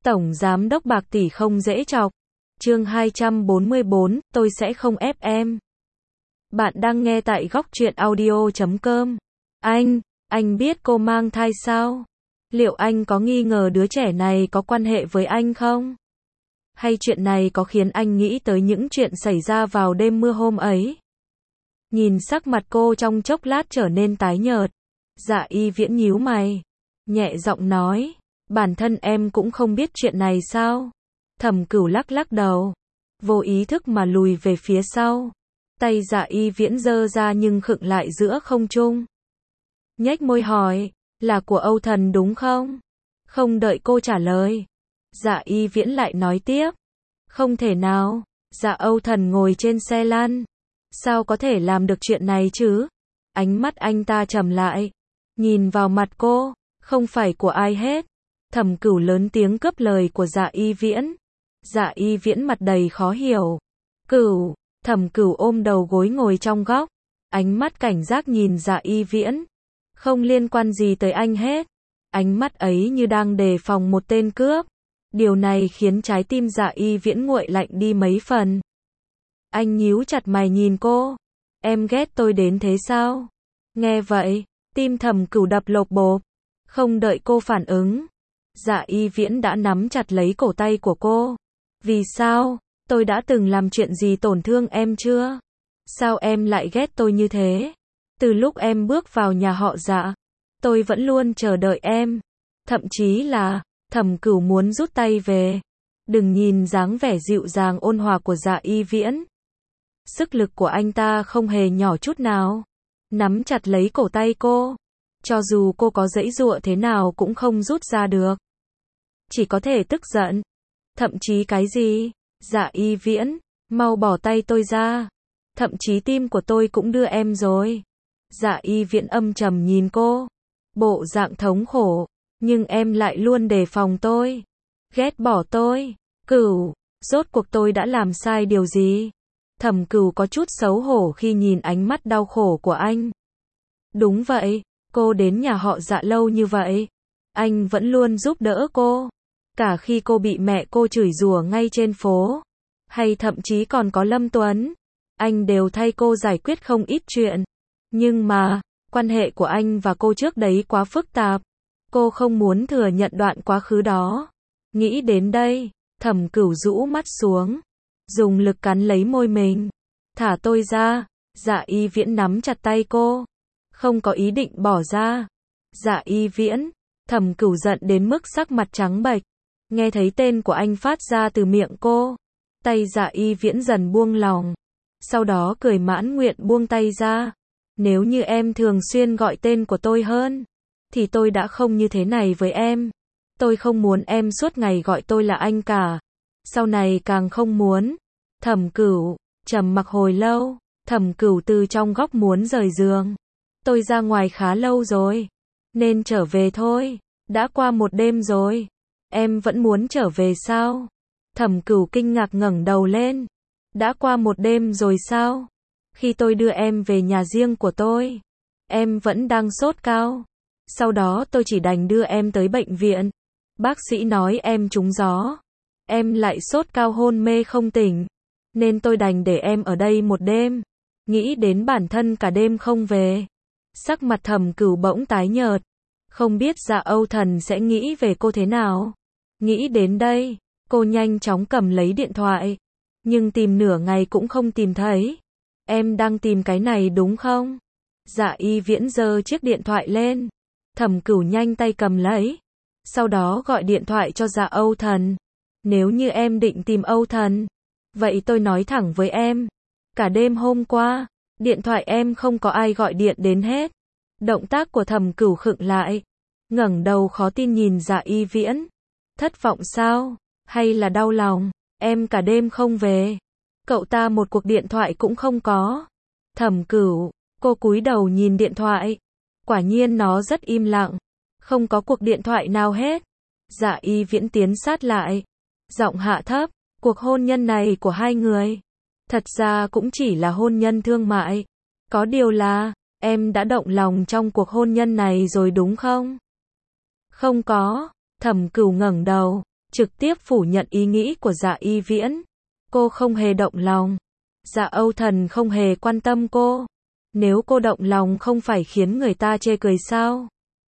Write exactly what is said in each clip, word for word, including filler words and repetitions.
Tổng giám đốc bạc tỷ không dễ chọc. Chương hai trăm bốn mươi bốn, tôi sẽ không ép em. Bạn đang nghe tại góc truyện audio chấm com. Anh, anh biết cô mang thai sao? Liệu anh có nghi ngờ đứa trẻ này có quan hệ với anh không? Hay chuyện này có khiến anh nghĩ tới những chuyện xảy ra vào đêm mưa hôm ấy? Nhìn sắc mặt cô trong chốc lát trở nên tái nhợt. Dạ Y Viễn nhíu mày, nhẹ giọng nói, bản thân em cũng không biết chuyện này sao? Thẩm Cửu lắc lắc đầu, vô ý thức mà lùi về phía sau. Tay Dạ Y Viễn giơ ra nhưng khựng lại giữa không trung. Nhếch môi hỏi, là của Âu Thần đúng không? Không đợi cô trả lời, Dạ Y Viễn lại nói tiếp, không thể nào, Dạ Âu Thần ngồi trên xe lăn, sao có thể làm được chuyện này chứ? Ánh mắt anh ta trầm lại, nhìn vào mặt cô, không phải của ai hết. Thẩm Cửu lớn tiếng cướp lời của Dạ Y Viễn. Dạ Y Viễn mặt đầy khó hiểu. Cửu, Thẩm Cửu ôm đầu gối ngồi trong góc, ánh mắt cảnh giác nhìn Dạ Y Viễn. Không liên quan gì tới anh hết. Ánh mắt ấy như đang đề phòng một tên cướp. Điều này khiến trái tim Dạ Y Viễn nguội lạnh đi mấy phần. Anh nhíu chặt mày nhìn cô. Em ghét tôi đến thế sao? Nghe vậy, tim Thẩm Cửu đập lộp bộp. Không đợi cô phản ứng, Dạ Y Viễn đã nắm chặt lấy cổ tay của cô. Vì sao? Tôi đã từng làm chuyện gì tổn thương em chưa? Sao em lại ghét tôi như thế? Từ lúc em bước vào nhà họ Dạ, tôi vẫn luôn chờ đợi em. Thậm chí là, Thẩm Cửu muốn rút tay về. Đừng nhìn dáng vẻ dịu dàng ôn hòa của Dạ Y Viễn. Sức lực của anh ta không hề nhỏ chút nào. Nắm chặt lấy cổ tay cô. Cho dù cô có giãy giụa thế nào cũng không rút ra được. Chỉ có thể tức giận. Thậm chí cái gì? Dạ Y Viễn, mau bỏ tay tôi ra. Thậm chí tim của tôi cũng đưa em rồi. Dạ Y Viễn âm trầm nhìn cô. Bộ dạng thống khổ. Nhưng em lại luôn đề phòng tôi. Ghét bỏ tôi. Cửu, rốt cuộc tôi đã làm sai điều gì? Thẩm Cửu có chút xấu hổ khi nhìn ánh mắt đau khổ của anh. Đúng vậy, cô đến nhà họ Dạ lâu như vậy. Anh vẫn luôn giúp đỡ cô. Cả khi cô bị mẹ cô chửi rủa ngay trên phố. Hay thậm chí còn có Lâm Tuấn. Anh đều thay cô giải quyết không ít chuyện. Nhưng mà, quan hệ của anh và cô trước đấy quá phức tạp. Cô không muốn thừa nhận đoạn quá khứ đó. Nghĩ đến đây, Thẩm Cửu rũ mắt xuống. Dùng lực cắn lấy môi mình. Thả tôi ra. Dạ Y Viễn nắm chặt tay cô. Không có ý định bỏ ra. Dạ Y Viễn. Thẩm Cửu giận đến mức sắc mặt trắng bệch. Nghe thấy tên của anh phát ra từ miệng cô. Tay Dạ Y Viễn dần buông lòng. Sau đó cười mãn nguyện buông tay ra. Nếu như em thường xuyên gọi tên của tôi hơn, thì tôi đã không như thế này với em. Tôi không muốn em suốt ngày gọi tôi là anh cả. Sau này càng không muốn. Thẩm Cửu, trầm mặc hồi lâu. Thẩm Cửu từ trong góc muốn rời giường. Tôi ra ngoài khá lâu rồi. Nên trở về thôi. Đã qua một đêm rồi. Em vẫn muốn trở về sao? Thẩm Cửu kinh ngạc ngẩng đầu lên. Đã qua một đêm rồi sao? Khi tôi đưa em về nhà riêng của tôi, em vẫn đang sốt cao. Sau đó tôi chỉ đành đưa em tới bệnh viện. Bác sĩ nói em trúng gió. Em lại sốt cao hôn mê không tỉnh. Nên tôi đành để em ở đây một đêm. Nghĩ đến bản thân cả đêm không về. Sắc mặt Thẩm Cửu bỗng tái nhợt. Không biết Dạ Âu Thần sẽ nghĩ về cô thế nào. Nghĩ đến đây, cô nhanh chóng cầm lấy điện thoại. Nhưng tìm nửa ngày cũng không tìm thấy. Em đang tìm cái này đúng không? Dạ Y Viễn giơ chiếc điện thoại lên. Thẩm Cửu nhanh tay cầm lấy. Sau đó gọi điện thoại cho Dạ Âu Thần. Nếu như em định tìm Âu Thần, vậy tôi nói thẳng với em. Cả đêm hôm qua, điện thoại em không có ai gọi điện đến hết. Động tác của Thẩm Cửu khựng lại. Ngẩng đầu khó tin nhìn Dạ Y Viễn. Thất vọng sao? Hay là đau lòng? Em cả đêm không về. Cậu ta một cuộc điện thoại cũng không có. Thẩm Cửu, cô cúi đầu nhìn điện thoại. Quả nhiên nó rất im lặng. Không có cuộc điện thoại nào hết. Dạ Y Viễn tiến sát lại. Giọng hạ thấp. Cuộc hôn nhân này của hai người. Thật ra cũng chỉ là hôn nhân thương mại. Có điều là, em đã động lòng trong cuộc hôn nhân này rồi đúng không? Không có. Thẩm Cửu ngẩng đầu. trực tiếp phủ nhận ý nghĩ của Dạ Y Viễn. Cô không hề động lòng. Dạ Âu Thần không hề quan tâm cô. Nếu cô động lòng không phải khiến người ta chê cười sao?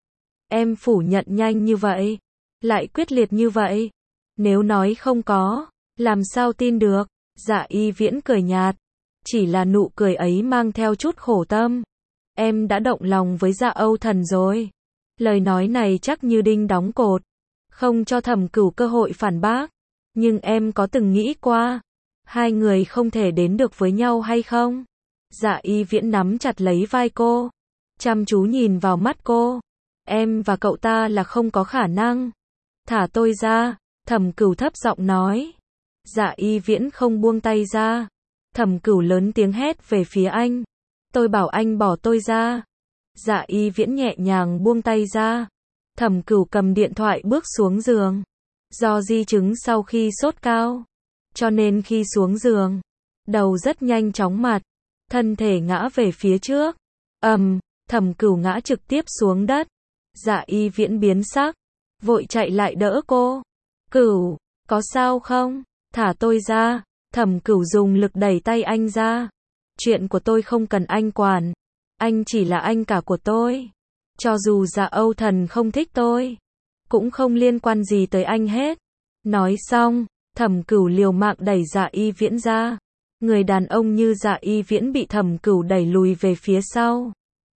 Em phủ nhận nhanh như vậy, lại quyết liệt như vậy. Nếu nói không có, làm sao tin được? Dạ Y Viễn cười nhạt. Chỉ là nụ cười ấy mang theo chút khổ tâm. Em đã động lòng với Dạ Âu Thần rồi. Lời nói này chắc như đinh đóng cột, không cho Thẩm Cửu cơ hội phản bác. Nhưng em có từng nghĩ qua, hai người không thể đến được với nhau hay không? Dạ Y Viễn nắm chặt lấy vai cô, chăm chú nhìn vào mắt cô. Em và cậu ta là không có khả năng. Thả tôi ra, Thẩm Cửu thấp giọng nói. Dạ Y Viễn không buông tay ra. Thẩm Cửu lớn tiếng hét về phía anh. Tôi bảo anh bỏ tôi ra. Dạ Y Viễn nhẹ nhàng buông tay ra. Thẩm Cửu cầm điện thoại bước xuống giường. Do di chứng sau khi sốt cao, cho nên khi xuống giường, đầu rất nhanh chóng mặt, thân thể ngã về phía trước. Ầm, um, Thẩm Cửu ngã trực tiếp xuống đất. Dạ Y Viễn biến sắc, vội chạy lại đỡ cô. Cửu, có sao không? Thả tôi ra. Thẩm Cửu dùng lực đẩy tay anh ra. Chuyện của tôi không cần anh quản. Anh chỉ là anh cả của tôi. Cho dù Dạ Âu Thần không thích tôi, cũng không liên quan gì tới anh hết. Nói xong, Thẩm Cửu liều mạng đẩy Dạ Y Viễn ra. Người đàn ông như Dạ Y Viễn bị Thẩm Cửu đẩy lùi về phía sau.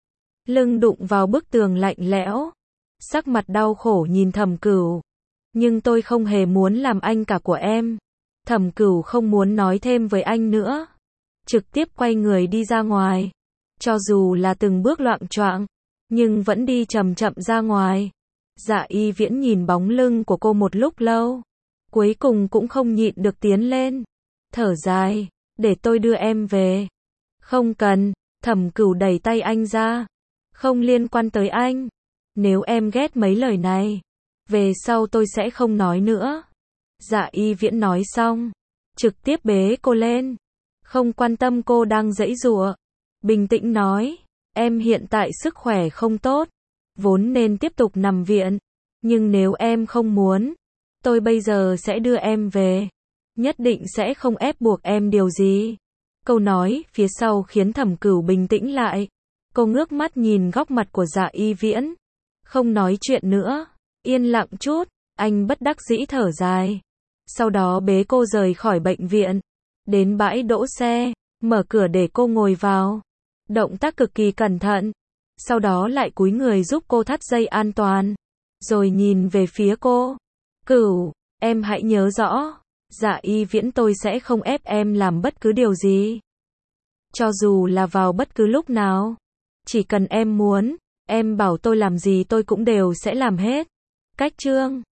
Lưng đụng vào bức tường lạnh lẽo. Sắc mặt đau khổ nhìn Thẩm Cửu. Nhưng tôi không hề muốn làm anh cả của em. Thẩm Cửu không muốn nói thêm với anh nữa. Trực tiếp quay người đi ra ngoài. Cho dù là từng bước loạng choạng, nhưng vẫn đi chậm chậm ra ngoài. Dạ Y Viễn nhìn bóng lưng của cô một lúc lâu. Cuối cùng cũng không nhịn được tiến lên. Thở dài, để tôi đưa em về. Không cần, Thẩm Cửu đẩy tay anh ra. Không liên quan tới anh. Nếu em ghét mấy lời này, về sau tôi sẽ không nói nữa. Dạ Y Viễn nói xong, trực tiếp bế cô lên. Không quan tâm cô đang giãy giụa. Bình tĩnh nói, em hiện tại sức khỏe không tốt, vốn nên tiếp tục nằm viện. Nhưng nếu em không muốn, tôi bây giờ sẽ đưa em về. Nhất định sẽ không ép buộc em điều gì. Câu nói phía sau khiến Thẩm Cửu bình tĩnh lại. Cô ngước mắt nhìn góc mặt của Dạ Y Viễn. Không nói chuyện nữa. Yên lặng chút. Anh bất đắc dĩ thở dài. Sau đó bế cô rời khỏi bệnh viện. Đến bãi đỗ xe. Mở cửa để cô ngồi vào. Động tác cực kỳ cẩn thận. Sau đó lại cúi người giúp cô thắt dây an toàn. Rồi nhìn về phía cô. Cửu, em hãy nhớ rõ. Dạ Y Viễn tôi sẽ không ép em làm bất cứ điều gì. Cho dù là vào bất cứ lúc nào. Chỉ cần em muốn, em bảo tôi làm gì tôi cũng đều sẽ làm hết. Cách chương